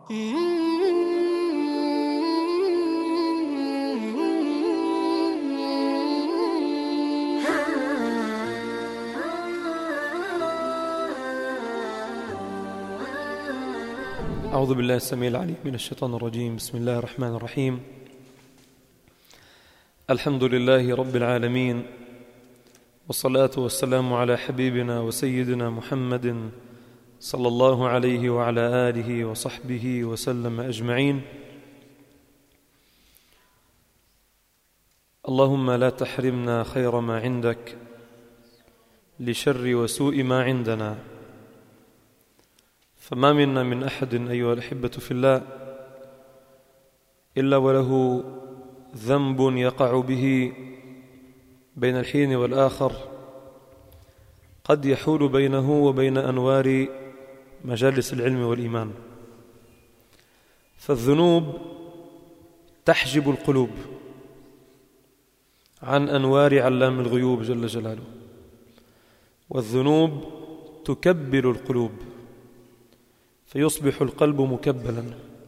أعوذ بالله السميع العليم من الشيطان الرجيم. بسم الله الرحمن الرحيم. الحمد لله رب العالمين، والصلاة والسلام على حبيبنا وسيدنا محمد صلى الله عليه وعلى آله وصحبه وسلم أجمعين. اللهم لا تحرمنا خير ما عندك لشر وسوء ما عندنا، فما منا من أحد أيها الأحبة في الله إلا وله ذنب يقع به بين الحين والآخر قد يحول بينه وبين أنوار مجالس العلم والإيمان. فالذنوب تحجب القلوب عن أنوار علام الغيوب جل جلاله، والذنوب تكبل القلوب فيصبح القلب مكبلا.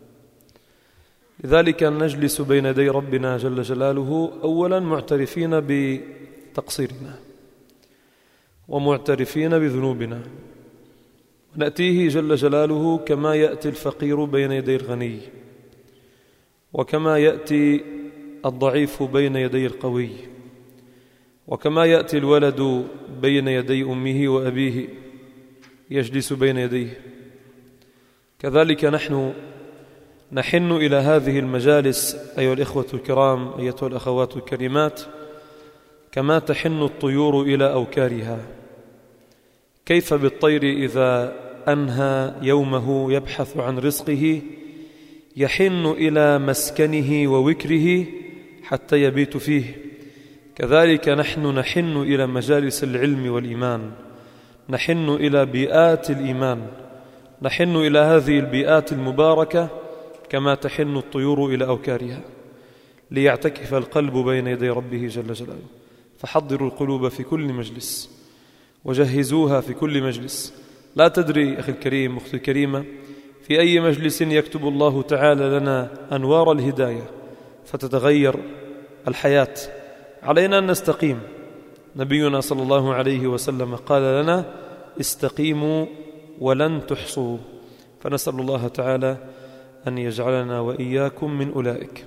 لذلك نجلس بين يدي ربنا جل جلاله أولا معترفين بتقصيرنا ومعترفين بذنوبنا، ونأتيه جل جلاله كما يأتي الفقير بين يدي الغني، وكما يأتي الضعيف بين يدي القوي، وكما يأتي الولد بين يدي أمه وأبيه يجلس بين يديه، كذلك نحن نحن إلى هذه المجالس أيها الإخوة الكرام، أيتها الأخوات الكريمات، كما تحن الطيور إلى أوكارها. كيف بالطير إذا أنهى يومه يبحث عن رزقه يحن إلى مسكنه ووكره حتى يبيت فيه، كذلك نحن نحن إلى مجالس العلم والإيمان، نحن إلى بيئات الإيمان، نحن إلى هذه البيئات المباركة كما تحن الطيور إلى أوكارها، ليعتكف القلب بين يدي ربه جل جلاله. فحضروا القلوب في كل مجلس وجهزوها في كل مجلس. لا تدري أخي الكريم أختي الكريمة في أي مجلس يكتب الله تعالى لنا أنوار الهداية فتتغير الحياة. علينا أن نستقيم. نبينا صلى الله عليه وسلم قال لنا: استقيموا ولن تحصوا. فنسأل الله تعالى أن يجعلنا وإياكم من أولئك.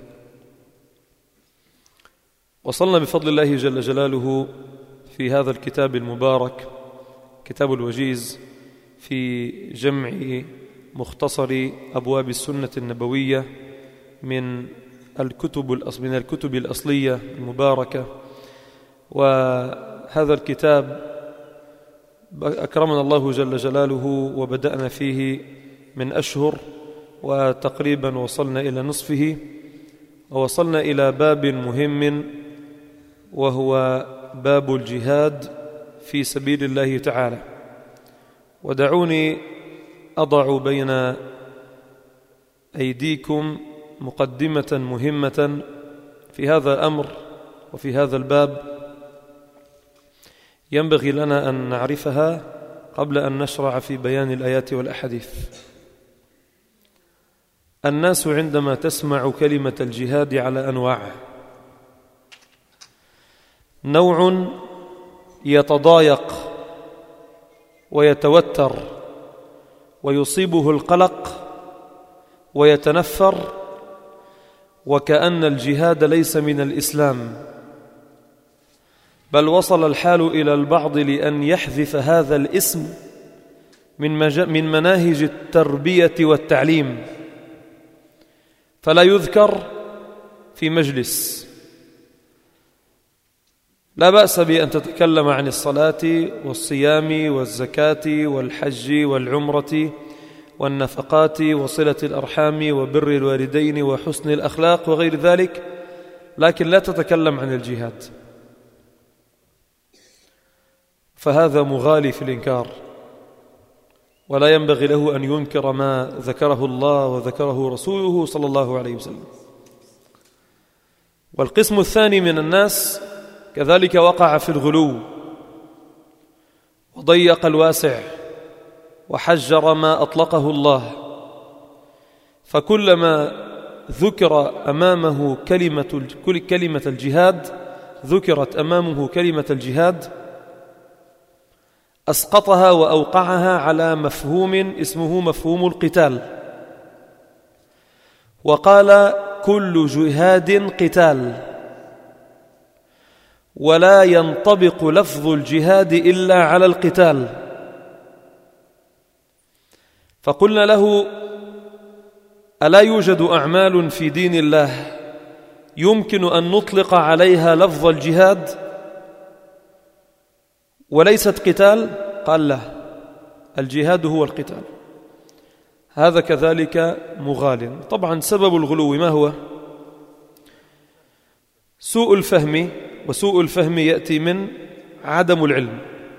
وصلنا بفضل الله جل جلاله في هذا الكتاب المبارك، كتاب الوجيز في جمع مختصر أبواب السنة النبوية من الكتب الأصلية المباركة. وهذا الكتاب أكرمنا الله جل جلاله وبدأنا فيه من أشهر، وتقريبا وصلنا إلى نصفه، ووصلنا إلى باب مهم وهو باب الجهاد في سبيل الله تعالى. ودعوني أضع بين أيديكم مقدمة مهمة في هذا الأمر وفي هذا الباب ينبغي لنا أن نعرفها قبل أن نشرع في بيان الآيات والأحاديث. الناس عندما تسمع كلمة الجهاد على أنواع: نوع يتضايق ويتوتر ويصيبه القلق ويتنفر وكأن الجهاد ليس من الإسلام، بل وصل الحال إلى البعض لأن يحذف هذا الاسم من مناهج التربية والتعليم، فلا يذكر في مجلس. لا بأس بأن تتكلم عن الصلاة والصيام والزكاة والحج والعمرة والنفقات وصلة الأرحام وبر الوالدين وحسن الأخلاق وغير ذلك، لكن لا تتكلم عن الجهاد، فهذا مغالي في الإنكار، ولا ينبغي له أن ينكر ما ذكره الله وذكره رسوله صلى الله عليه وسلم. والقسم الثاني من الناس كذلك وقع في الغلو وضيق الواسع وحجر ما أطلقه الله، فكلما ذكر أمامه كلمة الجهاد، ذكرت أمامه كلمة الجهاد، أسقطها وأوقعها على مفهوم اسمه مفهوم القتال، وقال كل جهاد قتال، ولا ينطبق لفظ الجهاد إلا على القتال. فقلنا له: ألا يوجد أعمال في دين الله يمكن أن نطلق عليها لفظ الجهاد وليست قتال؟ قال: لا، الجهاد هو القتال. هذا كذلك مغال. طبعا سبب الغلو ما هو؟ سوء الفهم، وسوء الفهم يأتي من عدم العلم،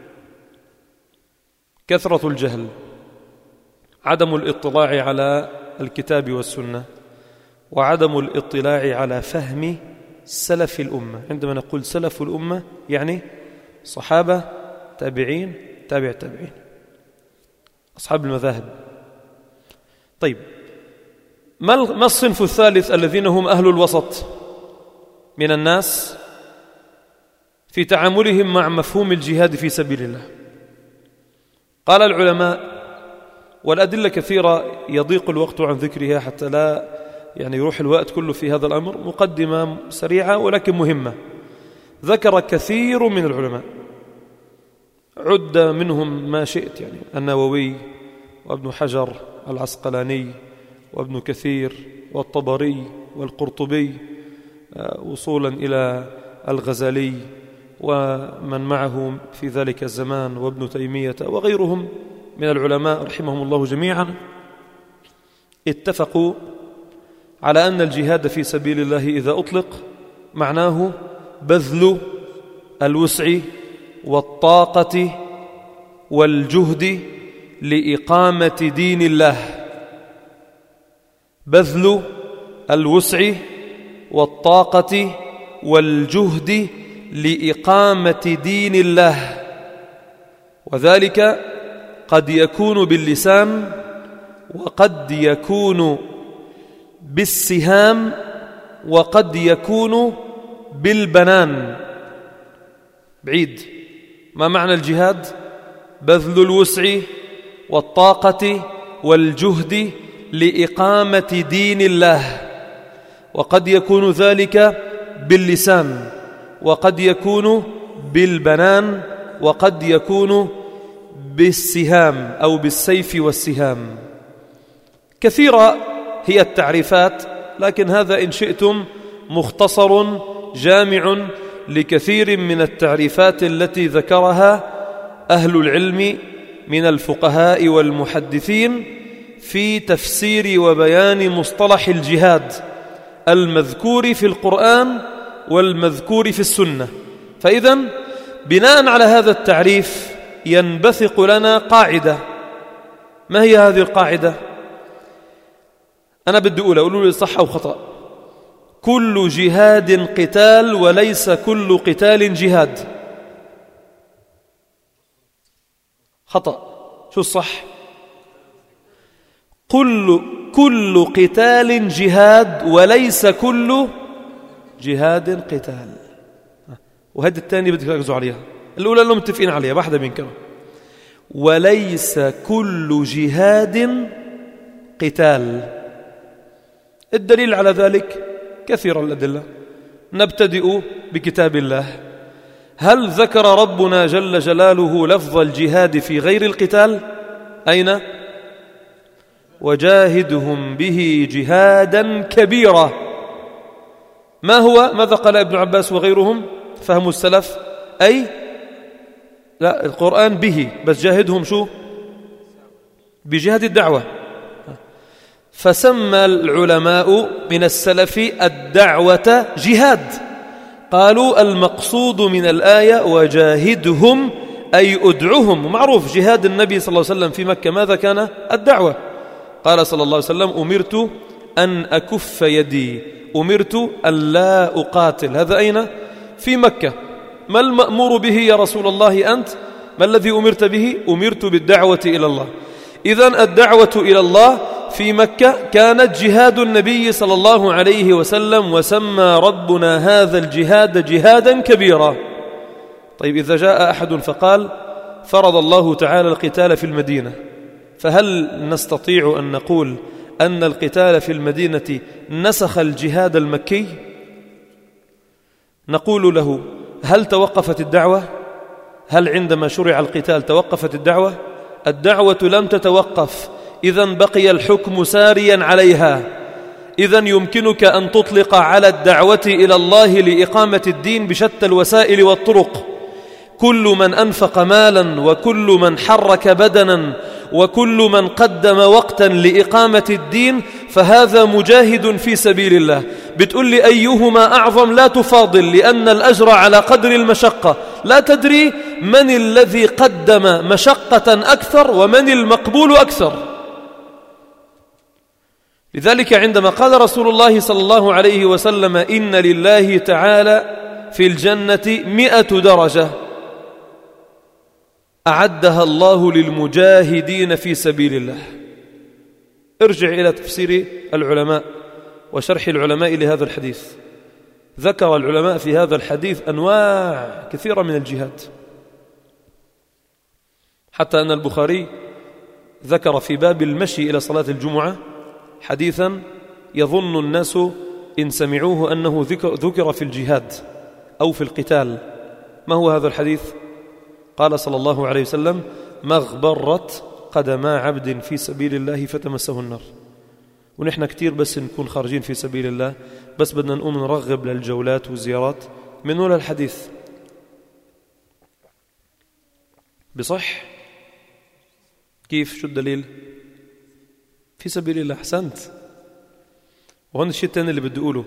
كثرة الجهل، عدم الاطلاع على الكتاب والسنة، وعدم الاطلاع على فهم سلف الأمة. عندما نقول سلف الأمة يعني صحابة، تابعين، تابع تابعين، أصحاب المذاهب. طيب، ما الصنف الثالث الذين هم أهل الوسط من الناس في تعاملهم مع مفهوم الجهاد في سبيل الله؟ قال العلماء، والأدلة كثيرة يضيق الوقت عن ذكرها حتى لا يروح الوقت كله في هذا الأمر، مقدمة سريعة ولكن مهمة. ذكر كثير من العلماء، عد منهم ما شئت، النووي وابن حجر العسقلاني وابن كثير والطبري والقرطبي، وصولا إلى الغزالي ومن معه في ذلك الزمان، وابن تيمية وغيرهم من العلماء رحمهم الله جميعا، اتفقوا على أن الجهاد في سبيل الله إذا أطلق معناه بذل الوسع والطاقة والجهد لإقامة دين الله. بذل الوسع والطاقة والجهد لإقامة دين الله، وذلك قد يكون باللسان، وقد يكون بالسهام، وقد يكون بالبنان. بعيد. ما معنى الجهاد؟ بذل الوسع والطاقة والجهد لإقامة دين الله، وقد يكون ذلك باللسان، وقد يكون بالبنان، وقد يكون بالسهام أو بالسيف والسهام. كثيرة هي التعريفات، لكن هذا إن شئتم مختصر جامع لكثير من التعريفات التي ذكرها أهل العلم من الفقهاء والمحدثين في تفسير وبيان مصطلح الجهاد المذكور في القرآن والمذكور في السنة. فإذن بناء على هذا التعريف ينبثق لنا قاعدة. ما هي هذه القاعدة؟ أنا بدي أقولوا لي صح أو خطأ. كل جهاد قتال، وليس كل قتال جهاد. خطأ. شو الصح؟ كل قتال جهاد، وليس كل جهاد قتال. وهذا الثاني بدك تركزوا عليها. الأولى اللي متفقين عليها واحدة منكم. وليس كل جهاد قتال. الدليل على ذلك كثير الأدلة. نبتدئ بكتاب الله. هل ذكر ربنا جل جلاله لفظ الجهاد في غير القتال؟ أين؟ وجاهدهم به جهادا كبيرا. ما هو؟ ماذا قال ابن عباس وغيرهم فهموا السلف؟ أي لا، القرآن به، بس جاهدهم شو؟ بجهاد الدعوة. فسمى العلماء من السلف الدعوة جهاد. قالوا المقصود من الآية وجاهدهم أي أدعهم. ومعروف جهاد النبي صلى الله عليه وسلم في مكة ماذا كان؟ الدعوة. قال صلى الله عليه وسلم أمرت أن أكف يدي، أمرت أن لا أقاتل. هذا أين؟ في مكة. ما المأمور به يا رسول الله أنت؟ ما الذي أمرت به؟ أمرت بالدعوة إلى الله. إذن الدعوة إلى الله في مكة كانت جهاد النبي صلى الله عليه وسلم، وسمى ربنا هذا الجهاد جهادا كبيرا. طيب إذا جاء أحد فقال فرض الله تعالى القتال في المدينة، فهل نستطيع أن نقول أن القتال في المدينة نسخ الجهاد المكي؟ نقول له هل توقفت الدعوة؟ هل عندما شرع القتال توقفت الدعوة؟ الدعوة لم تتوقف، إذن بقي الحكم ساريا عليها. إذن يمكنك أن تطلق على الدعوة إلى الله لإقامة الدين بشتى الوسائل والطرق. كل من أنفق مالا، وكل من حرك بدنا، وكل من قدم وقتا لإقامة الدين فهذا مجاهد في سبيل الله. بتقول لي أيهما أعظم؟ لا تفاضل، لأن الأجر على قدر المشقة. لا تدري من الذي قدم مشقة أكثر ومن المقبول أكثر. لذلك عندما قال رسول الله صلى الله عليه وسلم إن لله تعالى في الجنة 100 درجة أعدها الله للمجاهدين في سبيل الله. ارجع إلى تفسير العلماء وشرح العلماء لهذا الحديث. ذكر العلماء في هذا الحديث أنواع كثيرة من الجهاد، حتى أن البخاري ذكر في باب المشي إلى صلاة الجمعة حديثا يظن الناس إن سمعوه أنه ذكر في الجهاد أو في القتال. ما هو هذا الحديث؟ قال صلى الله عليه وسلم ما اغبرت قدما عبد في سبيل الله فتمسه النار. ونحن كتير بس نكون خارجين في سبيل الله، بس بدنا نقوم نرغب للجولات والزيارات من ولا الحديث بصح؟ كيف؟ شو الدليل؟ في سبيل الله. أحسنت. وهون الشيء الثاني اللي بدي أقوله،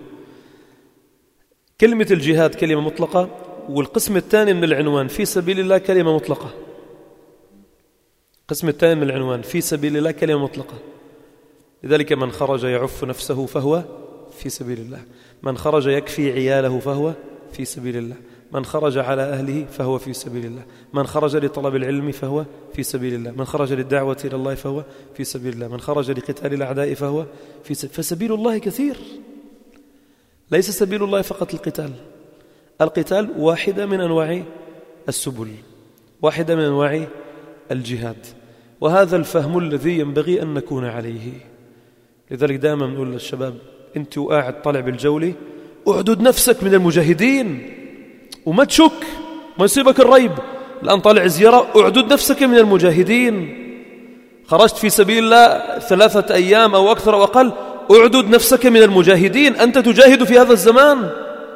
كلمة الجهاد كلمة مطلقة، والقسم الثاني من العنوان في سبيل الله كلمة مطلقة. القسم الثاني من العنوان في سبيل الله كلمة مطلقة. لذلك من خرج يعف نفسه فهو في سبيل الله، من خرج يكفي عياله فهو في سبيل الله، من خرج على أهله فهو في سبيل الله، من خرج لطلب العلم فهو في سبيل الله، من خرج للدعوة إلى الله فهو في سبيل الله، من خرج لقتال الأعداء فهو في فسبيل الله كثير. ليس سبيل الله فقط القتال. القتال واحدة من أنواع السبل، واحدة من أنواع الجهاد، وهذا الفهم الذي ينبغي أن نكون عليه. لذلك دائما نقول للشباب أنت وقاعد طالع بالجولة اعدد نفسك من المجاهدين، وما تشك، ما يصيبك الريب. الآن طالع زيارة اعدد نفسك من المجاهدين. خرجت في سبيل الله 3 أيام أو أكثر أو أقل، اعدد نفسك من المجاهدين. أنت تجاهد في هذا الزمان.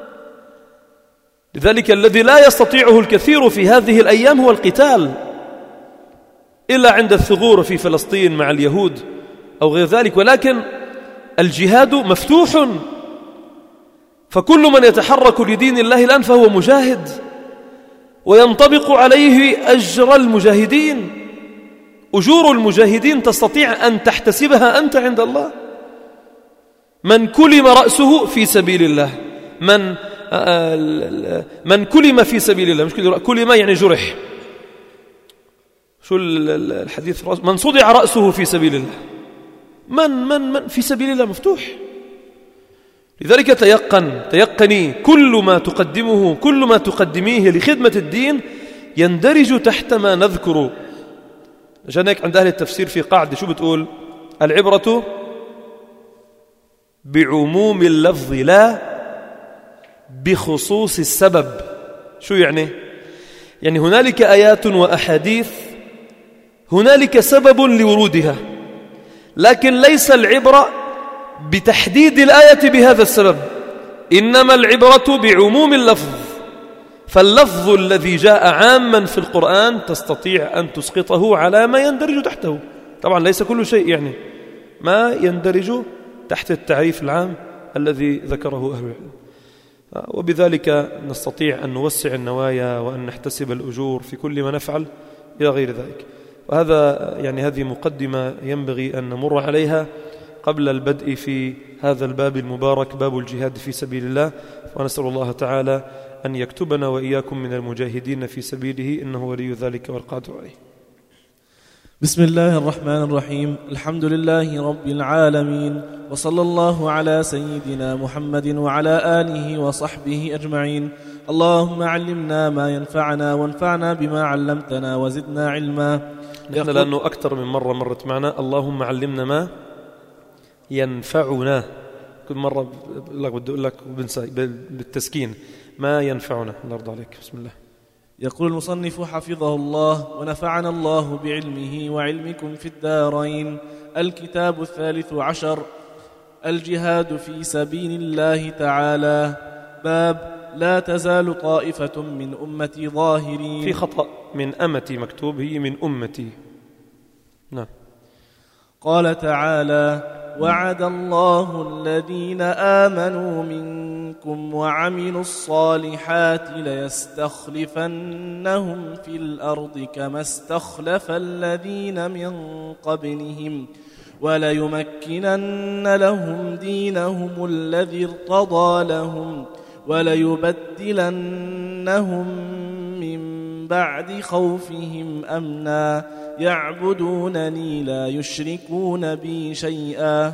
لذلك الذي لا يستطيعه الكثير في هذه الأيام هو القتال، إلا عند الثغور في فلسطين مع اليهود أو غير ذلك، ولكن الجهاد مفتوح، فكل من يتحرك لدين الله الآن فهو مجاهد، وينطبق عليه أجر المجاهدين. أجور المجاهدين تستطيع أن تحتسبها أنت عند الله. من كلم رأسه في سبيل الله، من كلم في سبيل الله، مش كلم يعني جرح. شو الحديث؟ من صدع رأسه في سبيل الله، من في سبيل الله مفتوح. لذلك تيقني كل ما تقدمه، كل ما تقدميه لخدمة الدين يندرج تحت ما نذكر. عشان هيك عند أهل التفسير في قاعدة شو بتقول؟ العبرة بعموم اللفظ لا بخصوص السبب. شو يعني؟ يعني هنالك آيات وأحاديث هنالك سبب لورودها، لكن ليس العبرة بتحديد الآية بهذا السبب، إنما العبرة بعموم اللفظ. فاللفظ الذي جاء عاما في القرآن تستطيع أن تسقطه على ما يندرج تحته. طبعا ليس كل شيء، يعني ما يندرج تحت التعريف العام الذي ذكره أهل العلم. وبذلك نستطيع أن نوسع النوايا وأن نحتسب الأجور في كل ما نفعل إلى غير ذلك. وهذا يعني هذه مقدمة ينبغي أن نمر عليها قبل البدء في هذا الباب المبارك، باب الجهاد في سبيل الله. ونسأل الله تعالى أن يكتبنا وإياكم من المجاهدين في سبيله، إنه ولي ذلك والقادر عليه. بسم الله الرحمن الرحيم. الحمد لله رب العالمين، وصلى الله على سيدنا محمد وعلى آله وصحبه أجمعين. اللهم علمنا ما ينفعنا وانفعنا بما علمتنا وزدنا علما. نحن لأنه أكثر من مرة مرت معنا اللهم علمنا ما ينفعنا، كل مرة بدي أقول لك بالتسكين ما ينفعنا. الله يرضى عليك. بسم الله. يقول المصنف حفظه الله ونفعنا الله بعلمه وعلمكم في الدارين. الكتاب 13، الجهاد في سبيل الله تعالى. باب لا تزال طائفة من أمتي ظاهرين. في خطأ، من أمتي مكتوب، هي من أمتي. نعم. قال تعالى: وعد الله الذين آمنوا منكم وعملوا الصالحات ليستخلفنهم في الأرض كما استخلف الذين من قبلهم وليمكنن لهم دينهم الذي ارتضى لهم وليبدلنهم من بعد خوفهم أمنا يعبدونني لا يشركون بي شيئا.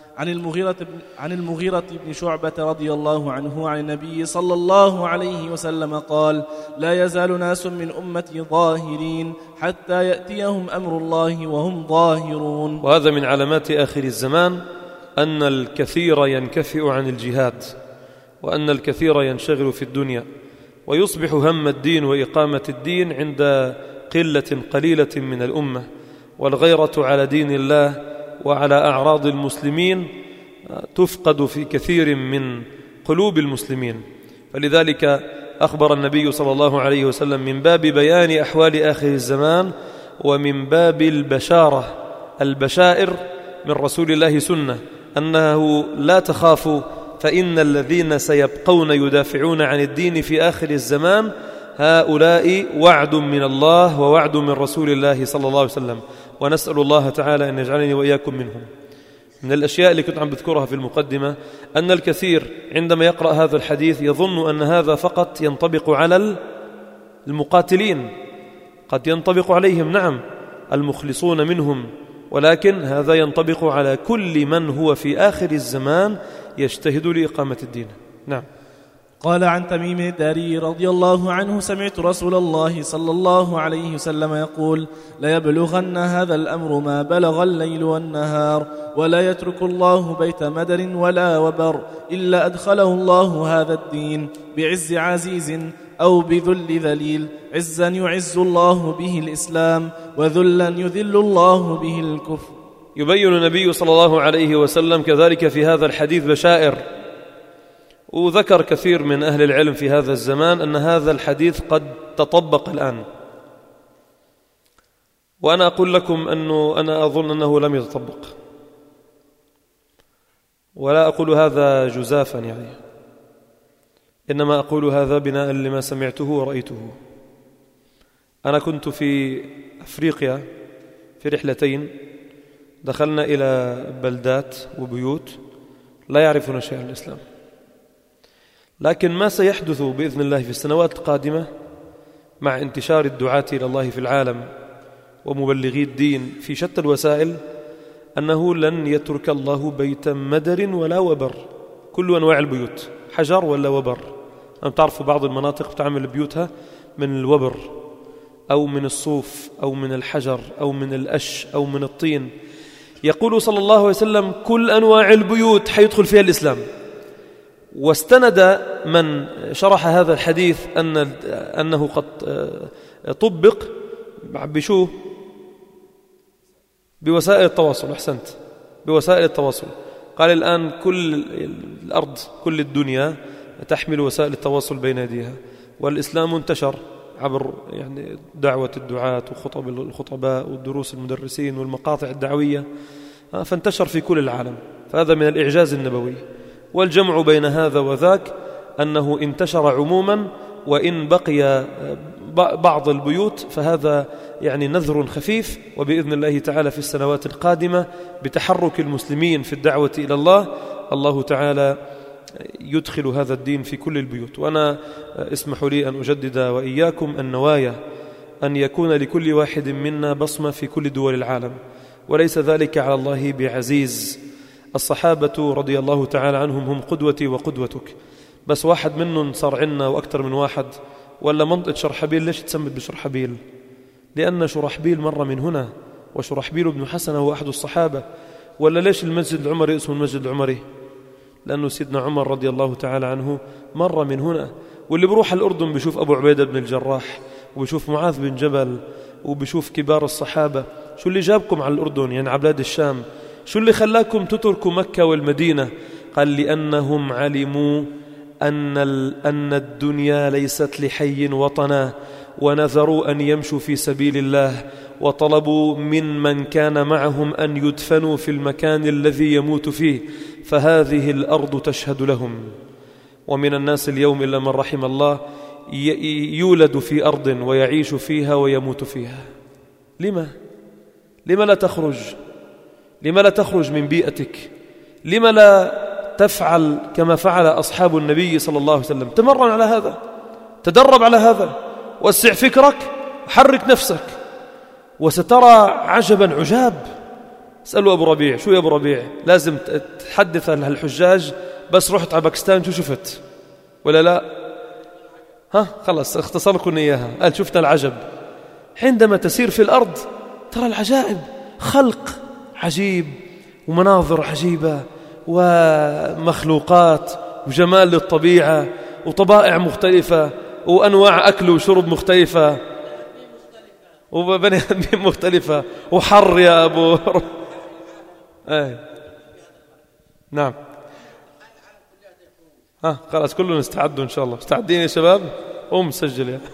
عن المغيرة بن شعبة رضي الله عنه عن النبي صلى الله عليه وسلم قال: لا يزال ناس من أمتي ظاهرين حتى يأتيهم أمر الله وهم ظاهرون. وهذا من علامات آخر الزمان، أن الكثير ينكفئ عن الجهاد، وأن الكثير ينشغل في الدنيا، ويصبح هم الدين وإقامة الدين عند قلة قليلة من الأمة، والغيرة على دين الله وعلى أعراض المسلمين تفقد في كثير من قلوب المسلمين. فلذلك أخبر النبي صلى الله عليه وسلم من باب بيان أحوال آخر الزمان، ومن باب البشائر من رسول الله سنة، أنه لا تخافوا فإن الذين سيبقون يدافعون عن الدين في آخر الزمان هؤلاء وعد من الله ووعد من رسول الله صلى الله عليه وسلم، ونسأل الله تعالى أن يجعلني وإياكم منهم. من الأشياء اللي كنت عم بذكرها في المقدمة أن الكثير عندما يقرأ هذا الحديث يظن أن هذا فقط ينطبق على المقاتلين، قد ينطبق عليهم نعم المخلصون منهم، ولكن هذا ينطبق على كل من هو في آخر الزمان يجتهد لإقامة الدين. نعم. قال عن تميم الداري رضي الله عنه: سمعت رسول الله صلى الله عليه وسلم يقول: ليبلغن هذا الأمر ما بلغ الليل والنهار، ولا يترك الله بيت مدر ولا وبر إلا أدخله الله هذا الدين بعز عزيز أو بذل ذليل، عزا يعز الله به الإسلام، وذلا يذل الله به الكفر. يبين النبي صلى الله عليه وسلم كذلك في هذا الحديث بشائر، وذكر كثير من أهل العلم في هذا الزمان أن هذا الحديث قد تطبق الآن، وأنا أقول لكم أنا أظن أنه لم يتطبق، ولا أقول هذا جزافا يعني، إنما أقول هذا بناء لما سمعته ورأيته. أنا كنت في أفريقيا في رحلتين، دخلنا إلى بلدات وبيوت لا يعرفون شيئا عن الإسلام، لكن ما سيحدث بإذن الله في السنوات القادمة مع انتشار الدعاة إلى الله في العالم ومبلغي الدين في شتى الوسائل أنه لن يترك الله بيت مدر ولا وبر، كل أنواع البيوت، حجر ولا وبر. أنا تعرفوا بعض المناطق بتعمل بيوتها من الوبر أو من الصوف أو من الحجر أو من الأش أو من الطين. يقول صلى الله عليه وسلم كل أنواع البيوت حيدخل فيها الإسلام. واستند من شرح هذا الحديث أنه قد طبق بشو؟ بوسائل التواصل. أحسنت، بوسائل التواصل. قال الآن كل الأرض كل الدنيا تحمل وسائل التواصل بين يديها، والإسلام انتشر عبر يعني دعوة الدعاة وخطب الخطباء والدروس المدرسين والمقاطع الدعوية، فانتشر في كل العالم. فهذا من الإعجاز النبوي. والجمع بين هذا وذاك أنه انتشر عموما، وإن بقي بعض البيوت فهذا يعني نذر خفيف، وبإذن الله تعالى في السنوات القادمة بتحرك المسلمين في الدعوة إلى الله، الله تعالى يدخل هذا الدين في كل البيوت. وأنا اسمحوا لي أن أجدد وإياكم النوايا أن يكون لكل واحد منا بصمة في كل دول العالم، وليس ذلك على الله بعزيز. الصحابة رضي الله تعالى عنهم هم قدوتي وقدوتك، بس واحد منهم صار عنا وأكثر من واحد. ولا منطقة شرحبيل ليش تسمت بشرحبيل؟ لأن شرحبيل مرة من هنا، وشرحبيل بن حسنة هو أحد الصحابة. ولا ليش المسجد العمري اسمه المسجد العمري؟ لأنه سيدنا عمر رضي الله تعالى عنه مرة من هنا. واللي بروح الأردن بيشوف أبو عبيدة بن الجراح، وبيشوف معاذ بن جبل، وبيشوف كبار الصحابة. شو اللي جابكم على الأردن يعني على بلاد الشام؟ شو اللي خلاكم تتركوا مكة والمدينة؟ قال لأنهم علموا أن الدنيا ليست لحي وطنا، ونذروا أن يمشوا في سبيل الله، وطلبوا من كان معهم أن يدفنوا في المكان الذي يموت فيه، فهذه الأرض تشهد لهم. ومن الناس اليوم إلا من رحم الله يولد في أرض ويعيش فيها ويموت فيها. لما لا تخرج؟ لما لا تخرج من بيئتك؟ لما لا تفعل كما فعل أصحاب النبي صلى الله عليه وسلم؟ تمرن على هذا، تدرب على هذا، وسع فكرك، حرك نفسك، وسترى عجبا عجاب. اسألوا أبو ربيع، شو يا أبو ربيع لازم تحدث الحجاج بس رحت على باكستان شو شفت ولا لا؟ خلص اختصر لكم إياها، قال شفنا العجب. عندما تسير في الأرض ترى العجائب، خلق عجيب ومناظر عجيبة ومخلوقات وجمال للطبيعة وطبائع مختلفة وأنواع أكل وشرب مختلفة وبني آدمين مختلفة وحر يا أبو نعم. خلاص كلنا نستعدوا إن شاء الله. مستعدين يا شباب؟ مسجل يا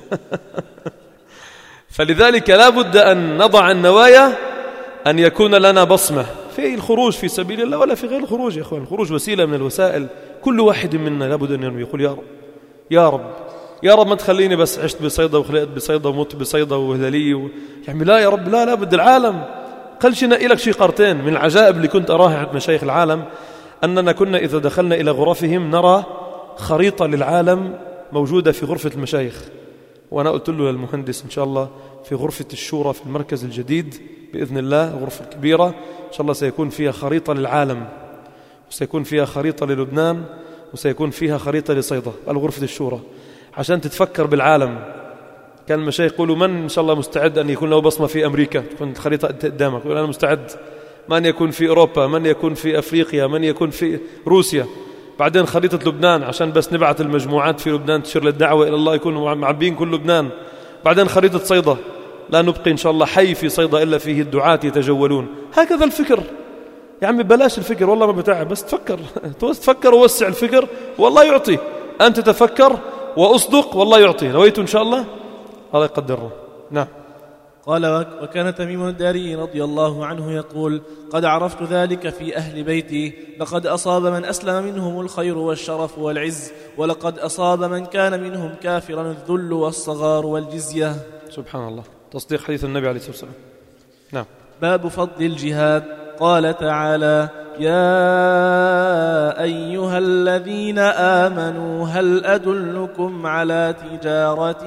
فلذلك لا بد أن نضع النوايا أن يكون لنا بصمة في الخروج في سبيل الله ولا في غير الخروج. يا أخوان الخروج وسيلة من الوسائل. كل واحد منا لابد أن يقول يا رب يا رب يا رب ما تخليني بس عشت بصيدا وخلقت بصيدا ومت بصيدا وهلالية يعني لا يا رب، لا لابد العالم. قل شيء نقي لك شيء قرتين من العجائب اللي كنت أراها عند مشايخ العالم، أننا كنا إذا دخلنا إلى غرفهم نرى خريطة للعالم موجودة في غرفة المشايخ. وأنا قلت له للمهندس إن شاء الله في غرفة الشورى في المركز الجديد بإذن الله، الغرفة الكبيرة إن شاء الله سيكون فيها خريطة للعالم، وسيكون فيها خريطة للبنان، وسيكون فيها خريطة لصيدا على غرفة الشورى عشان تتفكر بالعالم. كان المشايخ يقولوا من إن شاء الله مستعد أن يكون له بصمة في أمريكا، تكون الخريطة قدامك، يقول أنا مستعد. من يكون في أوروبا، من يكون في أفريقيا، من يكون في روسيا. بعدين خريطة لبنان عشان بس نبعث المجموعات في لبنان تشير للدعوة إلى الله يكونوا معبين كل لبنان. بعدين خريطة صيدا، لا نبقي إن شاء الله حي في صيدا إلا فيه الدعاة يتجولون. هكذا الفكر يا عمي، بلاش الفكر والله ما بتاعي، بس تفكر ووسع الفكر والله يعطي. أنت تفكر وأصدق والله يعطي، نويت إن شاء الله الله يقدره. نعم. قال وكان تميم الداري رضي الله عنه يقول قد عرفت ذلك في أهل بيتي، لقد أصاب من أسلم منهم الخير والشرف والعز، ولقد أصاب من كان منهم كافرا الذل والصغار والجزية. سبحان الله، تصديق حديث النبي عليه الصلاة والسلام. نعم. باب فضل الجهاد. قال تعالى يا أيها الذين آمنوا هل أدلكم على تجارة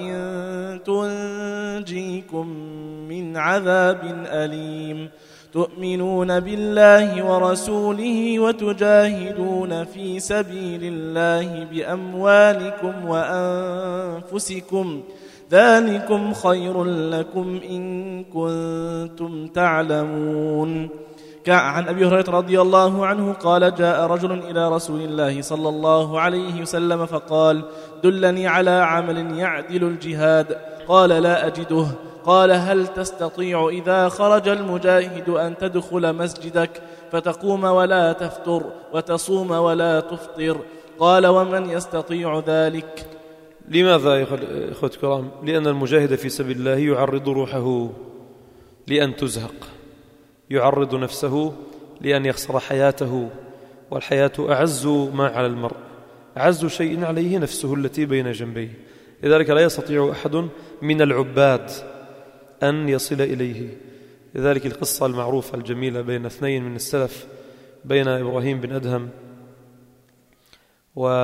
تنجيكم من عذاب أليم تؤمنون بالله ورسوله وتجاهدون في سبيل الله بأموالكم وأنفسكم ذلكم خير لكم إن كنتم تعلمون. عن أبي هريرة رضي الله عنه قال جاء رجل إلى رسول الله صلى الله عليه وسلم فقال دلني على عمل يعدل الجهاد. قال لا أجده. قال هل تستطيع إذا خرج المجاهد أن تدخل مسجدك فتقوم ولا تفتر وتصوم ولا تفطر؟ قال ومن يستطيع ذلك؟ لماذا يا إخوة الكرام؟ لأن المجاهد في سبيل الله يعرض روحه لأن تزهق، يعرض نفسه لأن يخسر حياته، والحياة أعز ما على المرء، أعز شيء عليه نفسه التي بين جنبيه. لذلك لا يستطيع أحد من العباد أن يصل إليه. لذلك القصة المعروفة الجميلة بين اثنين من السلف، بين إبراهيم بن أدهم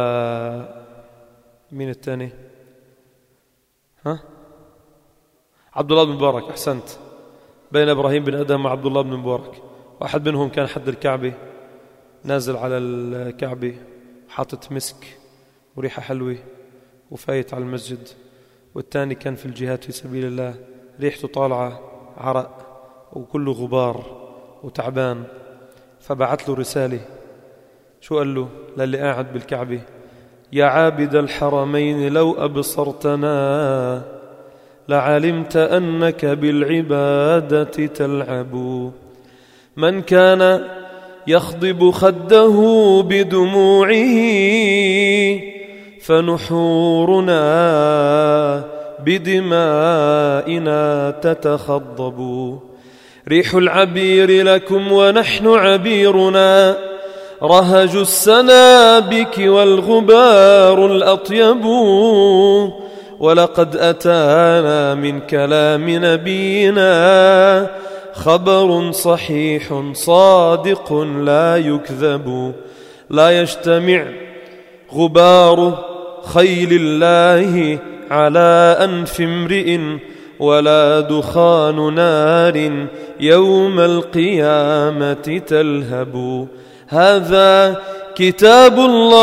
ومين الثاني؟ عبد الله بن مبارك، أحسنت، بين إبراهيم بن أدهم وعبد الله بن مبارك، واحد منهم كان حد الكعبة نازل على الكعبة حاطط مسك وريحة حلوة وفايت على المسجد، والثاني كان في الجهاد في سبيل الله ريحته طالعة عرق وكله غبار وتعبان، فبعت له رسالة. شو قال له للي قاعد بالكعبة؟ يا عابد الحرمين لو أبصرتنا لعلمت أنك بالعبادة تلعب، من كان يخضب خده بدموعه فنحورنا بدمائنا تتخضب، ريح العبير لكم ونحن عبيرنا رهج السنابك والغبار الأطيب، ولقد أتانا من كلام نبينا خبر صحيح صادق لا يكذب، لا يجتمع غبار خيل الله على أنف امرئ ولا دخان نار يوم القيامة تلهب، هذا كتاب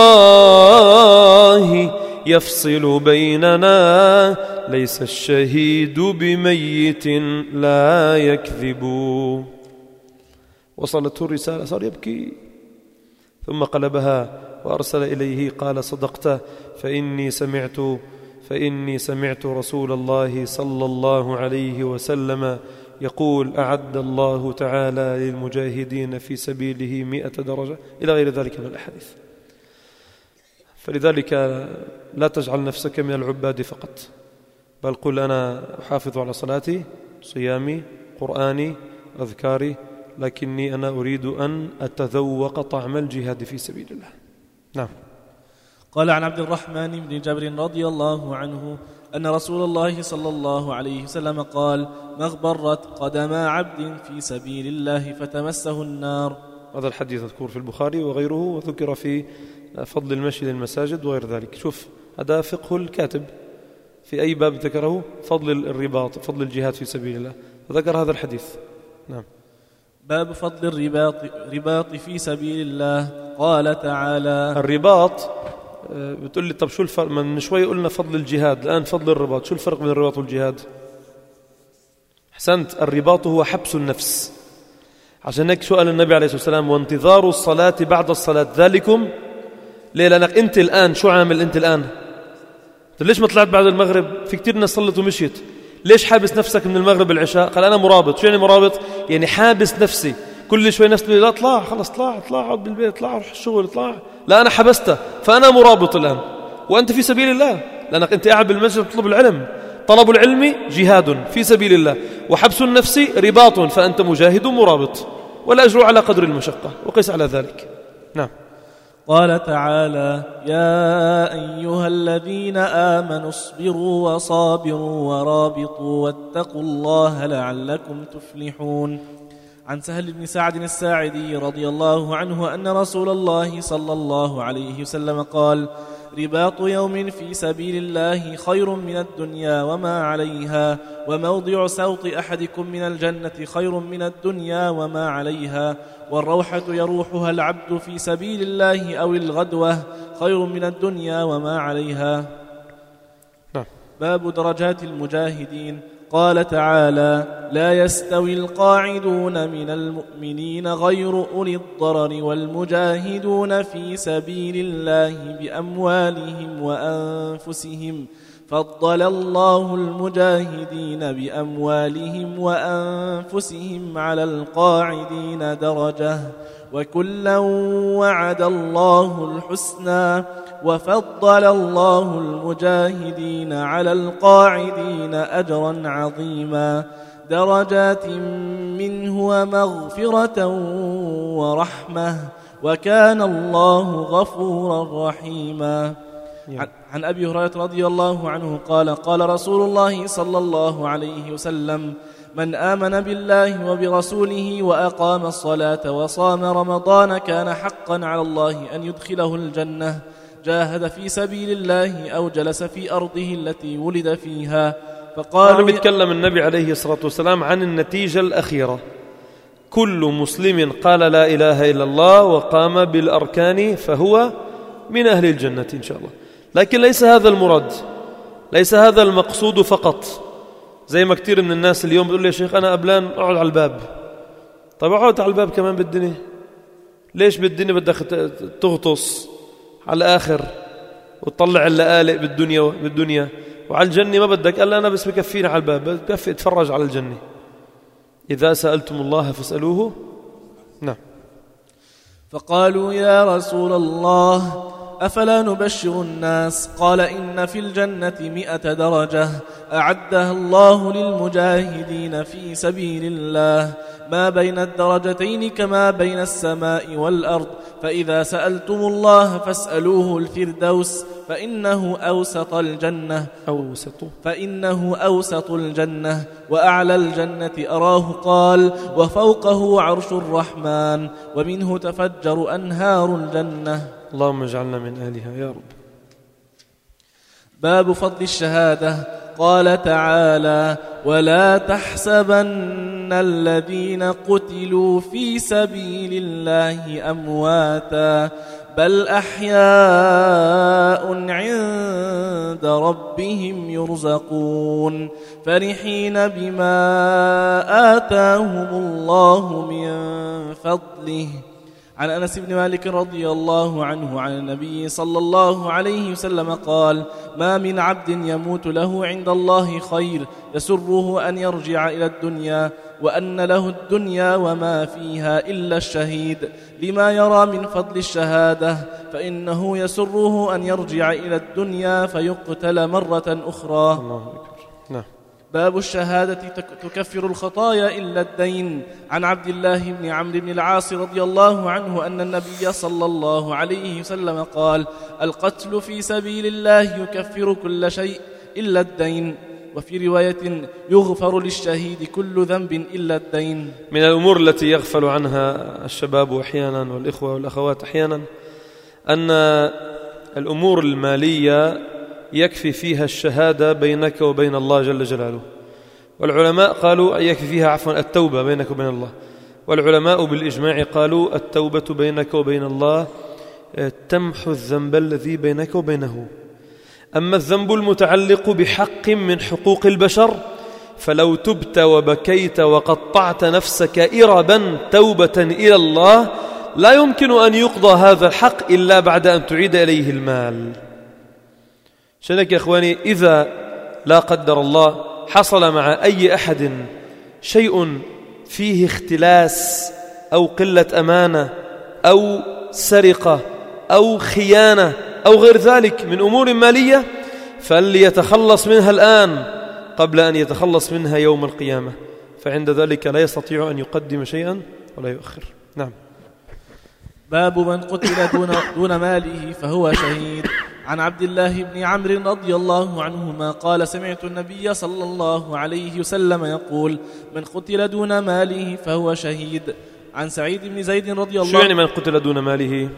الله يفصل بيننا ليس الشهيد بميت لا يكذب. وصلته الرسالة صار يبكي، ثم قلبها وأرسل إليه قال صدقت فإني سمعت رسول الله صلى الله عليه وسلم يقول أعد الله تعالى للمجاهدين في سبيله 100 درجة إلى غير ذلك من الأحاديث. فلذلك لا تجعل نفسك من العباد فقط، بل قل أنا أحافظ على صلاتي، صيامي، قرآني، أذكاري، لكني أنا أريد أن أتذوق طعم الجهاد في سبيل الله. نعم. قال عن عبد الرحمن بن جبر رضي الله عنه أن رسول الله صلى الله عليه وسلم قال مغبرت قدما عبد في سبيل الله فتمسه النار. هذا الحديث مذكور في البخاري وغيره، وذكر في فضل المشي للمساجد وغير ذلك. شوف هذا فقه الكاتب، في أي باب ذكره؟ فضل الرباط، فضل الجهاد في سبيل الله، ذكر هذا الحديث. نعم. باب فضل الرباط في سبيل الله. قال تعالى الرباط، بتقول لي طب شو الفرق؟ من شوي قلنا فضل الجهاد، الآن فضل الرباط، شو الفرق بين الرباط والجهاد؟ أحسنت، الرباط هو حبس النفس، عشان هيك شو قال النبي عليه الصلاة والسلام؟ وانتظار الصلاة بعد الصلاة ذلكم. ليه؟ لأنك أنت الآن شو عامل؟ أنت الآن ليش ما طلعت بعد المغرب؟ في كتير ناس صلت ومشيت، ليش حابس نفسك من المغرب العشاء؟ قال أنا مرابط. شو يعني مرابط؟ يعني حابس نفسي، كل شوي نفسي لا اطلع، خلص اطلع اقعد بالبيت، اطلع روح الشغل، اطلع، لا أنا حبسته، فأنا مرابط الآن، وأنت في سبيل الله، لأنك أنت قاعد بالمسجد تطلب العلم. طلب العلم جهاد في سبيل الله، وحبس النفس رباط، فأنت مجاهد مرابط، والأجر على قدر المشقة، وقس على ذلك. نعم. قال تعالى يا أيها الذين آمنوا اصبروا وصابروا ورابطوا واتقوا الله لعلكم تفلحون. عن سهل بن سعد الساعدي رضي الله عنه أن رسول الله صلى الله عليه وسلم قال رباط يوم في سبيل الله خير من الدنيا وما عليها، وموضع سوط أحدكم من الجنة خير من الدنيا وما عليها، والروحة يروحها العبد في سبيل الله أو الغدوة خير من الدنيا وما عليها. باب درجات المجاهدين. قال تعالى لا يستوي القاعدون من المؤمنين غير أولي الضرر والمجاهدون في سبيل الله بأموالهم وأنفسهم، فضل الله المجاهدين بأموالهم وأنفسهم على القاعدين درجة، وكلا وعد الله الحسنى، وفضل الله المجاهدين على القاعدين أجرا عظيما، درجات منه ومغفرة ورحمة، وكان الله غفورا رحيما. عن أبي هريرة رضي الله عنه قال قال رسول الله صلى الله عليه وسلم من آمن بالله وبرسوله وأقام الصلاة وصام رمضان كان حقا على الله أن يدخله الجنة، جاهد في سبيل الله أو جلس في أرضه التي ولد فيها، فقالوا بيتكلم النبي عليه الصلاة والسلام عن النتيجة الأخيرة: كل مسلم قال لا إله إلا الله وقام بالأركان فهو من أهل الجنة إن شاء الله. لكن ليس هذا المراد، ليس هذا المقصود فقط. زي ما كتير من الناس اليوم بيقول لي: يا شيخ أنا قبلان أقعد على الباب. طيب أقعد على الباب كمان بالدنيا؟ ليش بالدنيا بدك تغطس على الآخر وتطلع اللآلئ بالدنيا وعلى الجنة ما بدك؟ قال أنا بس بكفينا على الباب، بكفي اتفرج على الجنة. إذا سألتم الله فاسألوه. نعم. فقالوا: يا رسول الله أفلا نبشر الناس؟ قال: إن في الجنة 100 درجة أعدها الله للمجاهدين في سبيل الله، ما بين الدرجتين كما بين السماء والأرض، فإذا سألتم الله فاسألوه الفردوس فإنه أوسط الجنة وأعلى الجنة أراه. قال: وفوقه عرش الرحمن ومنه تفجر أنهار الجنة. اللهم اجعلنا من أهلها يا رب. باب فضل الشهادة. قال تعالى: ولا تحسبن الذين قتلوا في سبيل الله أمواتا بل أحياء عند ربهم يرزقون فرحين بما آتاهم الله من فضله. عن أنس بن مالك رضي الله عنه عن النبي صلى الله عليه وسلم قال: ما من عبد يموت له عند الله خير يسره أن يرجع إلى الدنيا وأن له الدنيا وما فيها إلا الشهيد، لما يرى من فضل الشهادة، فإنه يسره أن يرجع إلى الدنيا فيقتل مرة أخرى. الله أكبر. نعم. باب الشهادة تكفر الخطايا إلا الدين. عن عبد الله بن عمرو بن العاص رضي الله عنه أن النبي صلى الله عليه وسلم قال: القتل في سبيل الله يكفر كل شيء إلا الدين. وفي رواية: يغفر للشهيد كل ذنب إلا الدين. من الأمور التي يغفل عنها الشباب أحيانا والإخوة والأخوات أحيانا أن الأمور المالية يكفي فيها الشهادة بينك وبين الله جل جلاله، والعلماء قالوا يكفي فيها التوبة بينك وبين الله، والعلماء بالإجماع قالوا التوبة بينك وبين الله تمحو الذنب الذي بينك وبينه. أما الذنب المتعلق بحق من حقوق البشر فلو تبت وبكيت وقطعت نفسك إربا توبة إلى الله لا يمكن أن يقضى هذا الحق إلا بعد أن تعيد إليه المال. شنك يا إخواني، إذا لا قدر الله حصل مع أي أحد شيء فيه اختلاس أو قلة أمانة أو سرقة أو خيانة أو غير ذلك من أمور مالية فليتخلص منها الآن قبل أن يتخلص منها يوم القيامة، فعند ذلك لا يستطيع أن يقدم شيئا ولا يؤخر. نعم. باب من قتل دون ماله فهو شهيد. عن عبد الله بن عمرو رضي الله عنهما قال: سمعت النبي صلى الله عليه وسلم يقول: من قتل دون ماله فهو شهيد. عن سعيد بن زيد رضي الله عنه. شو يعني من قتل دون ماله؟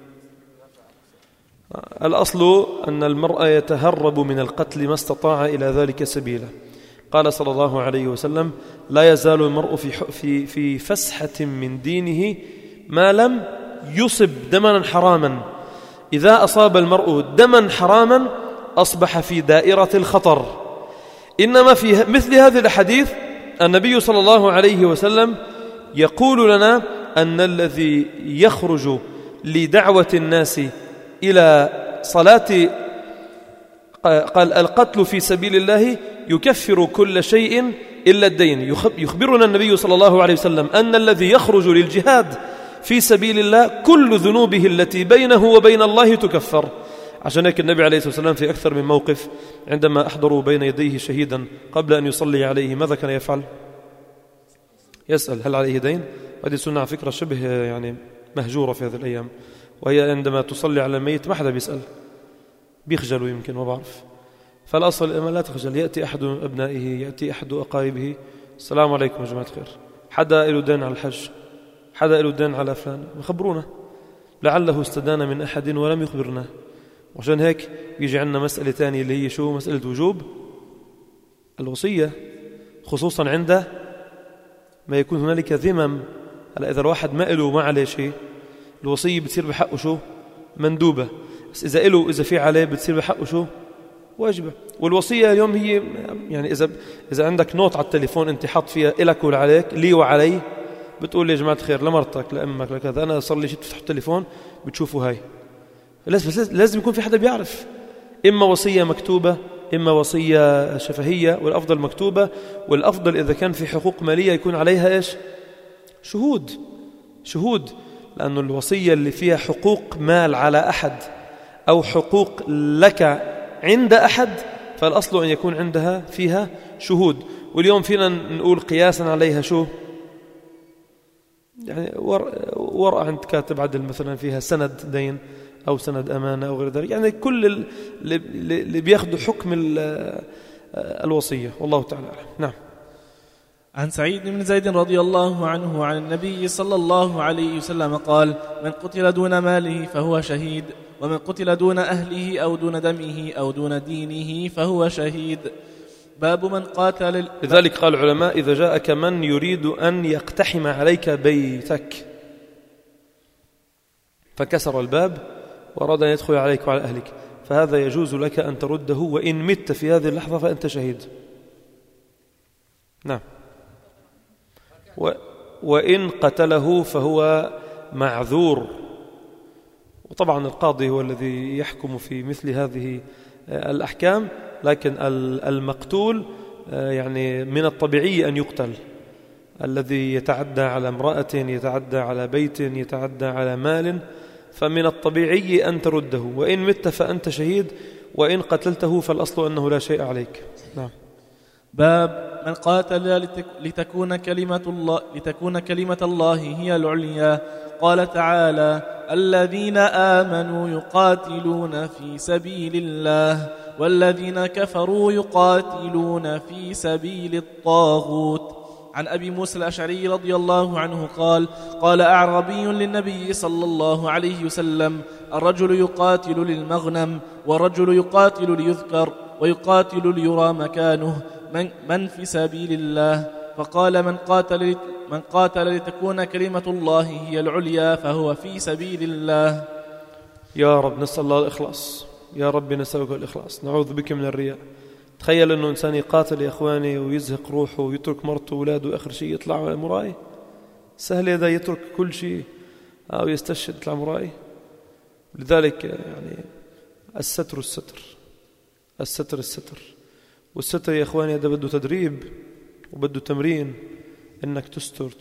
الأصل أن المرء يتهرب من القتل ما استطاع إلى ذلك سبيلا. قال صلى الله عليه وسلم: لا يزال المرء في فسحة من دينه ما لم يصب دما حراما. إذا أصاب المرء دما حراما أصبح في دائرة الخطر. إنما في مثل هذه الحديث النبي صلى الله عليه وسلم يقول لنا أن الذي يخرج لدعوة الناس إلى صلاة قال القتل في سبيل الله يكفر كل شيء إلا الدين. يخبرنا النبي صلى الله عليه وسلم أن الذي يخرج للجهاد في سبيل الله كل ذنوبه التي بينه وبين الله تكفر. عشان هيك النبي عليه الصلاة والسلام في أكثر من موقف عندما أحضروا بين يديه شهيدا قبل أن يصلي عليه ماذا كان يفعل؟ يسأل هل عليه دين؟ وهذه سنة على فكرة شبه يعني مهجورة في هذه الأيام، وهي عندما تصلي على الميت ما حدا بيسأل، بيخجلوا يمكن ما بعرف. فالأصل لا تخجل، يأتي أحد أبنائه يأتي أحد أقاربه: السلام عليكم يا جماعة الخير، حدا له دين على الحج، حدا له دين على فلان، يخبرونا لعله استدان من أحد ولم يخبرنا. وعشان هيك يجي عندنا مسألة ثانية اللي هي شو؟ مسألة وجوب الوصية خصوصا عند ما يكون هنالك ذمم. هلا إذا الواحد ما له ما عليه شيء الوصية بتصير بحقه شو؟ مندوبة. بس إذا في عليه بتصير بحقه شو؟ واجبة. والوصية اليوم هي يعني إذا عندك نوت على التليفون أنت حط فيها إلك وعليك لي وعلي، بتقول لي يا جماعة الخير لمرتك لأمك لكذا، أنا صار لي شيء تفتح التليفون بتشوفوا هاي. لازم يكون في حدا بيعرف، إما وصية مكتوبة إما وصية شفهية، والأفضل مكتوبة، والأفضل إذا كان في حقوق مالية يكون عليها إيش؟ شهود، لأنه الوصية اللي فيها حقوق مال على أحد أو حقوق لك عند أحد فالأصل أن يكون عندها فيها شهود. واليوم فينا نقول قياسا عليها شو؟ يعني ورقة عند كاتب عدل مثلا فيها سند دين أو سند أمانة أو غير ذلك، يعني كل اللي بياخدوا حكم الوصية. والله تعالى أعلم. نعم. عن سعيد بن زيد رضي الله عنه عن النبي صلى الله عليه وسلم قال: من قتل دون ماله فهو شهيد، ومن قتل دون أهله أو دون دمه أو دون دينه فهو شهيد. باب من قاتل. لذلك قال العلماء: إذا جاءك من يريد أن يقتحم عليك بيتك فكسر الباب وأراد أن يدخل عليك وعلى أهلك، فهذا يجوز لك أن ترده، وإن مت في هذه اللحظة فأنت شهيد. نعم. وإن قتله فهو معذور. وطبعا القاضي هو الذي يحكم في مثل هذه الأحكام، لكن المقتول يعني من الطبيعي أن يقتل. الذي يتعدى على امرأة، يتعدى على بيت، يتعدى على مال، فمن الطبيعي أن ترده، وإن مت فأنت شهيد، وإن قتلته فالأصل أنه لا شيء عليك. نعم. باب من قاتل لتكون كلمة الله هي العليا. قال تعالى: الذين آمنوا يقاتلون في سبيل الله، والذين كفروا يقاتلون في سبيل الطاغوت. عن أبي موسى الأشعري رضي الله عنه قال: قال أعرابي للنبي صلى الله عليه وسلم: الرجل يقاتل للمغنم، والرجل يقاتل ليذكر، ويقاتل ليرى مكانه، من في سبيل الله. فقال: من قاتل لتكون كلمة الله هي العليا فهو في سبيل الله. يا رب نسأل الله الإخلاص، يا رب نسألك الإخلاص، نعوذ بك من الرياء. تخيل أنه إنسان يقاتل يا إخواني ويزهق روحه ويترك مرته وولاده، آخر شيء يطلع على مرائي. سهل إذا يترك كل شيء أو يستشهد يطلع مرائي. لذلك يعني الستر والستر يا إخواني هذا بده تدريب وبده تمرين، إنك تستر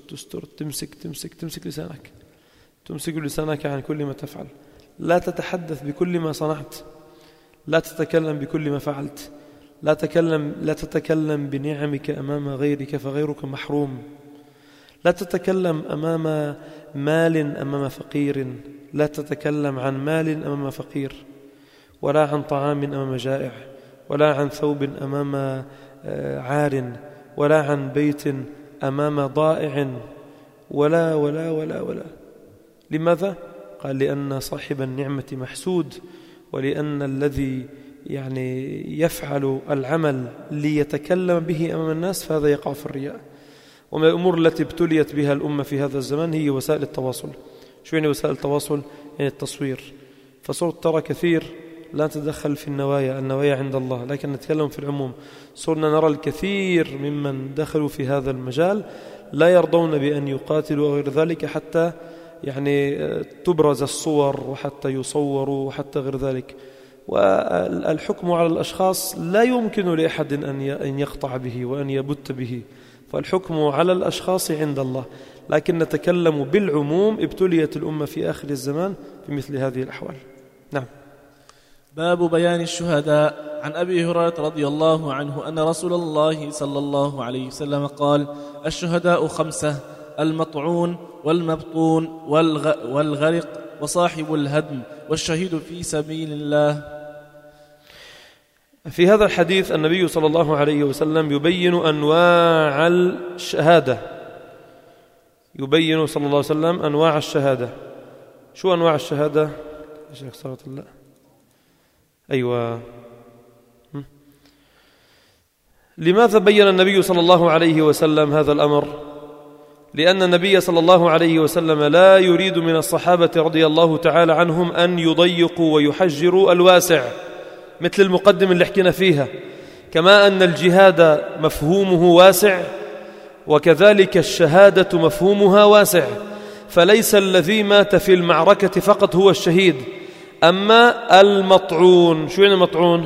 تمسك لسانك عن كل ما تفعل، لا تتحدث بكل ما صنعت، لا تتكلم بكل ما فعلت، لا تتكلم بنعمك أمام غيرك فغيرك محروم، لا تتكلم أمام مال أمام فقير، لا تتكلم عن مال أمام فقير، ولا عن طعام أمام جائع، ولا عن ثوب أمام عار، ولا عن بيت أمام ضائع، ولا ولا ولا ولا. لماذا؟ قال: لأن صاحب النعمة محسود، ولأن الذي يعني يفعل العمل ليتكلم به أمام الناس فهذا يقع في الرياء. ومن الأمور التي ابتليت بها الأمة في هذا الزمان هي وسائل التواصل. شو يعني وسائل التواصل؟ يعني التصوير. فصرت ترى كثير لا نتدخل في النوايا عند الله، لكن نتكلم في العموم. صرنا نرى الكثير ممن دخلوا في هذا المجال لا يرضون بأن يقاتلوا أو غير ذلك، حتى يعني تبرز الصور وحتى يصوروا وحتى غير ذلك. والحكم على الأشخاص لا يمكن لأحد أن يقطع به وأن يبت به، فالحكم على الأشخاص عند الله، لكن نتكلم بالعموم. ابتليت الأمة في آخر الزمان بمثل هذه الأحوال. نعم. باب بيان الشهداء. عن أبي هريرة رضي الله عنه أن رسول الله صلى الله عليه وسلم قال: الشهداء 5: المطعون والمبطون والغرق وصاحب الهدم والشهيد في سبيل الله. في هذا الحديث النبي صلى الله عليه وسلم يبين أنواع الشهادة، يبين صلى الله عليه وسلم أنواع الشهادة. شو أنواع الشهادة؟ شيخ صلاة الله. أيوة. لماذا بين النبي صلى الله عليه وسلم هذا الأمر؟ لأن النبي صلى الله عليه وسلم لا يريد من الصحابة رضي الله تعالى عنهم أن يضيقوا ويحجروا الواسع، مثل المقدمة اللي حكينا فيها، كما أن الجهاد مفهومه واسع وكذلك الشهادة مفهومها واسع، فليس الذي مات في المعركة فقط هو الشهيد. أما المطعون، شو يعني المطعون؟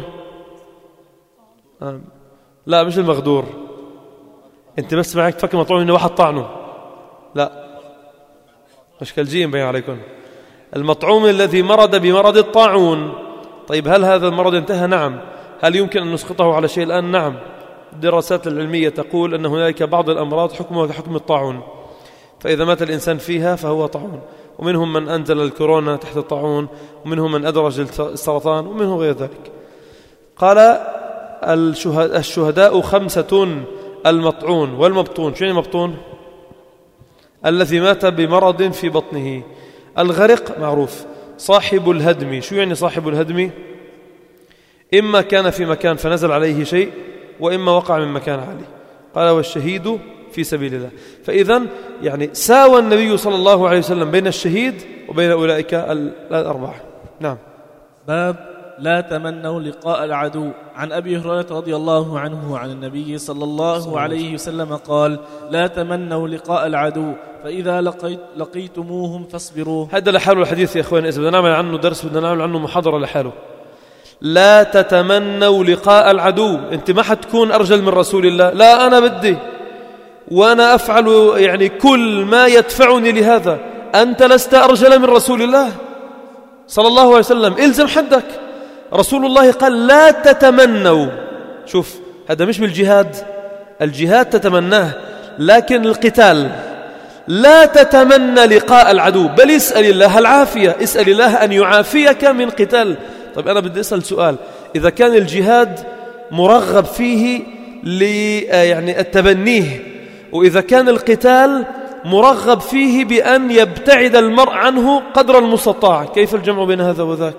لا مش المغدور، انت بس معك تفكر مطعون انه واحد طعنه، لا مش كالجيم بين عليكم. المطعوم الذي مرض بمرض الطاعون. طيب هل هذا المرض انتهى؟ نعم. هل يمكن أن نسقطه على شيء الآن؟ نعم. الدراسات العلمية تقول أن هناك بعض الأمراض حكمها كحكم الطاعون، فإذا مات الإنسان فيها فهو طاعون، ومنهم من أنزل الكورونا تحت الطاعون، ومنهم من أدرج السرطان، ومنهم غير ذلك. قال الشهداء 5: المطعون والمبطون. شو يعني مبطون؟ الذي مات بمرض في بطنه. الغرق معروف. صاحب الهدم. شو يعني صاحب الهدم؟ إما كان في مكان فنزل عليه شيء، وإما وقع من مكان عالي. قال والشهيد في سبيل الله. فإذن يعني ساوى النبي صلى الله عليه وسلم بين الشهيد وبين أولئك الأربعة. نعم. باب لا تمنوا لقاء العدو. عن أبي هريرة رضي الله عنه عن النبي صلى الله عليه وسلم قال: لا تمنوا لقاء العدو، فإذا لقيتموهم فاصبروا. هذا لحاله الحديث يا إخواني، إذا بدنا نعمل عنه درس، بدنا نعمل عنه محاضرة لحاله. لا تتمنوا لقاء العدو. أنت ما حتكون أرجل من رسول الله. لا، أنا بدي وأنا أفعل يعني كل ما يدفعني لهذا. أنت لست أرجل من رسول الله صلى الله عليه وسلم، إلزم حدك. رسول الله قال لا تتمنوا. شوف، هذا مش بالجهاد، الجهاد تتمناه، لكن القتال لا تتمنى لقاء العدو، بل اسأل الله العافية، اسأل الله أن يعافيك من قتال. طيب أنا بدي أسأل سؤال: إذا كان الجهاد مرغب فيه يعني التبنيه، وإذا كان القتال مرغب فيه بأن يبتعد المرء عنه قدر المستطاع، كيف الجمع بين هذا وذاك؟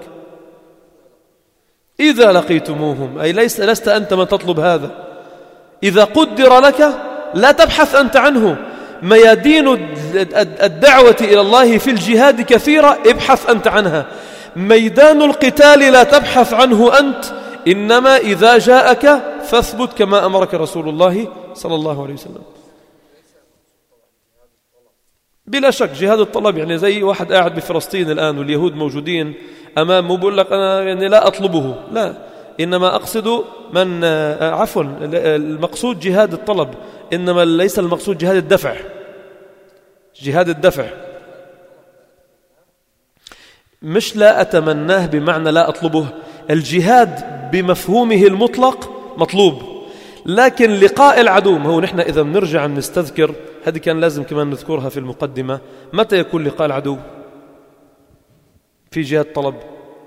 إذا لقيتموهم، أي لست أنت من تطلب هذا. إذا قدر لك لا تبحث أنت عنه. ميادين الدعوة إلى الله في الجهاد كثيرة، ابحث أنت عنها. ميدان القتال لا تبحث عنه أنت، إنما إذا جاءك فاثبت كما أمرك رسول الله صلى الله عليه وسلم. بلا شك جهاد الطلب، يعني زي واحد قاعد بفلسطين الآن واليهود موجودين أمامه، بقول لك أنا يعني لا أطلبه، لا، إنما أقصد من عفوا المقصود جهاد الطلب، إنما ليس المقصود جهاد الدفع. جهاد الدفع مش لا أتمناه بمعنى لا أطلبه. الجهاد بمفهومه المطلق مطلوب، لكن لقاء العدو، ما هو نحن إذا بنرجع نستذكر، هذه كان لازم كمان نذكرها في المقدمة، متى يكون لقاء العدو في جهاد طلب؟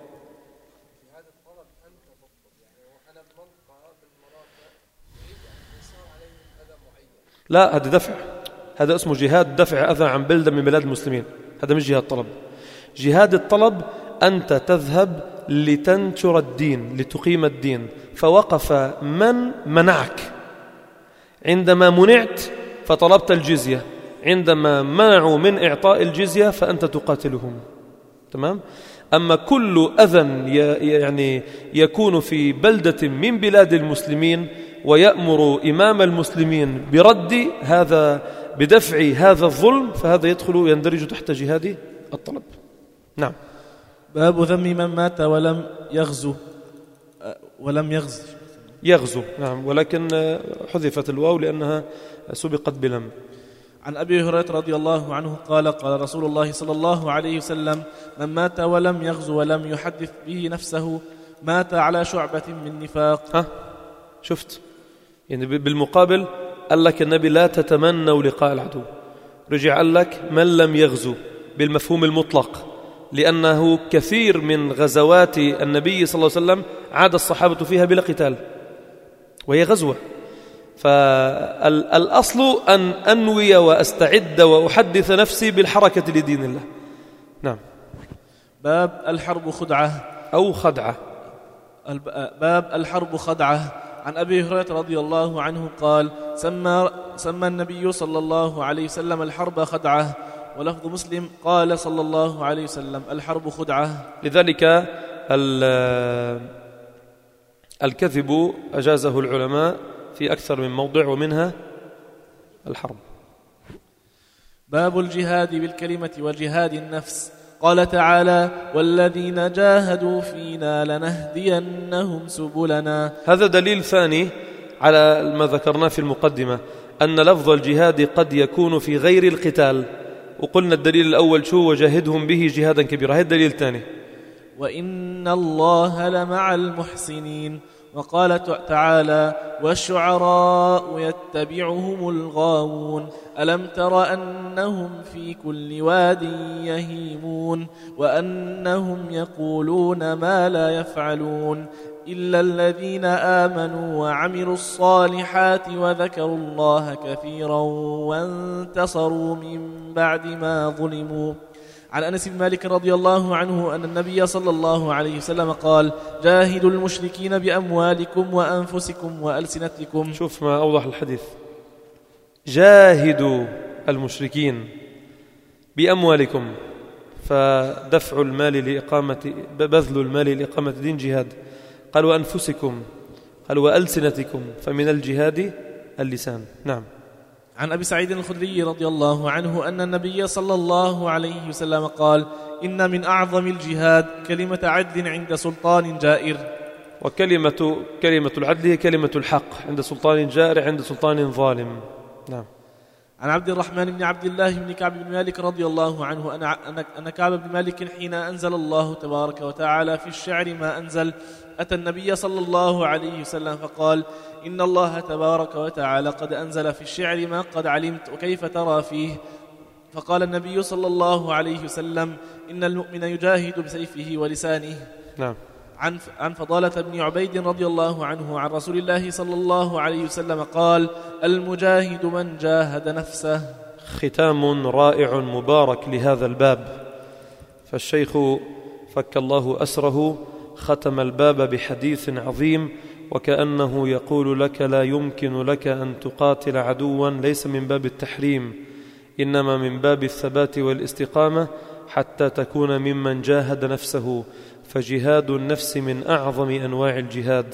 لا، هذا دفع، هذا اسمه جهاد دفع أذى عن بلدة من بلاد المسلمين، هذا مش جهاد طلب. جهاد الطلب أنت تذهب لتنشر الدين، لتقيم الدين، فوقف من منعك. عندما منعت فطلبت الجزية، عندما منعوا من إعطاء الجزية فأنت تقاتلهم. تمام؟ أما كل أذى يعني يكون في بلدة من بلاد المسلمين ويأمر إمام المسلمين برد هذا، بدفع هذا الظلم، فهذا يندرج تحت جهاد الطلب. نعم. باب ذم من مات ولم يغزو. نعم، ولكن حذفت الواو لأنها سبقت بلم. عن أبي هريرة رضي الله عنه قال: قال رسول الله صلى الله عليه وسلم: من مات ولم يغزو ولم يحدث به نفسه مات على شعبة من نفاق. شفت؟ يعني بالمقابل قال لك النبي لا تتمنوا لقاء العدو، رجع قال لك من لم يغزو بالمفهوم المطلق، لأنه كثير من غزوات النبي صلى الله عليه وسلم عاد الصحابة فيها بلا قتال، وهي غزوة. فالأصل أن أنوي وأستعد وأحدث نفسي بالحركة لدين الله. نعم. باب الحرب خدعة أو خدعة. باب الحرب خدعة. عن أبي هريرة رضي الله عنه قال: سمى النبي صلى الله عليه وسلم الحرب خدعة. ولفظ مسلم: قال صلى الله عليه وسلم: الحرب خدعة. لذلك الكذب أجازه العلماء في أكثر من موضع، ومنها الحرب. باب الجهاد بالكلمة وجهاد النفس. قال تعالى: والذين جاهدوا فينا لنهدينهم سبلنا. هذا دليل ثاني على ما ذكرناه في المقدمة، أن لفظ الجهاد قد يكون في غير القتال. وقلنا الدليل الأول شو؟ وجاهدهم به جهادا كبيرا. هذا الدليل الثاني: وإن الله لمع المحسنين. وقال تعالى: والشعراء يتبعهم الغاوون. ألم تر أنهم في كل واد يهيمون وأنهم يقولون ما لا يفعلون إلا الذين آمنوا وعملوا الصالحات وذكروا الله كثيرا وانتصروا من بعد ما ظلموا. عن أنس بن مالك رضي الله عنه أن النبي صلى الله عليه وسلم قال: جاهدوا المشركين بأموالكم وأنفسكم وألسنتكم. شوف ما أوضح الحديث: جاهدوا المشركين بأموالكم، فدفع المال لإقامة، بذل المال لإقامة دين جهاد. قال: وأنفسكم، قال: وألسنتكم، فمن الجهاد اللسان. نعم. عن أبي سعيد الخدري رضي الله عنه أن النبي صلى الله عليه وسلم قال: إن من أعظم الجهاد كلمة عدل عند سلطان جائر. وكلمة العدل هي كلمة الحق عند سلطان جائر، عند سلطان ظالم. نعم. عن عبد الرحمن بن عبد الله بن كعب بن مالك رضي الله عنه أن كعب بن مالك حين أنزل الله تبارك وتعالى في الشعر ما أنزل أتى النبي صلى الله عليه وسلم فقال: إن الله تبارك وتعالى قد أنزل في الشعر ما قد علمت وكيف ترى فيه. فقال النبي صلى الله عليه وسلم: إن المؤمن يجاهد بسيفه ولسانه. نعم. عن فضالة بن عبيد رضي الله عنه عن رسول الله صلى الله عليه وسلم قال: المجاهد من جاهد نفسه. ختام رائع مبارك لهذا الباب. فالشيخ فك الله أسره ختم الباب بحديث عظيم، وكأنه يقول لك: لا يمكن لك أن تقاتل عدوا ليس من باب التحريم، إنما من باب الثبات والاستقامة، حتى تكون ممن جاهد نفسه. فجهاد النفس من أعظم أنواع الجهاد.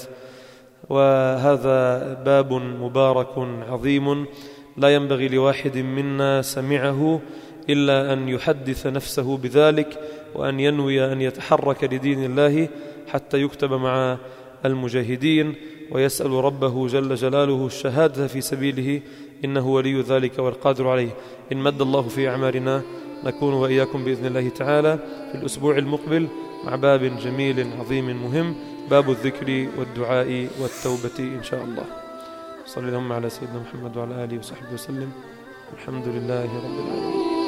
وهذا باب مبارك عظيم لا ينبغي لواحد منا سمعه إلا أن يحدث نفسه بذلك، وأن ينوي أن يتحرك لدين الله حتى يكتب مع المجاهدين، ويسأل ربه جل جلاله الشهادة في سبيله، إنه ولي ذلك والقادر عليه. إن مد الله في أعمارنا نكون وإياكم بإذن الله تعالى في الأسبوع المقبل مع باب جميل عظيم مهم، باب الذكر والدعاء والتوبة إن شاء الله. صلى اللهم على سيدنا محمد وعلى آله وصحبه وسلم. الحمد لله رب العالمين.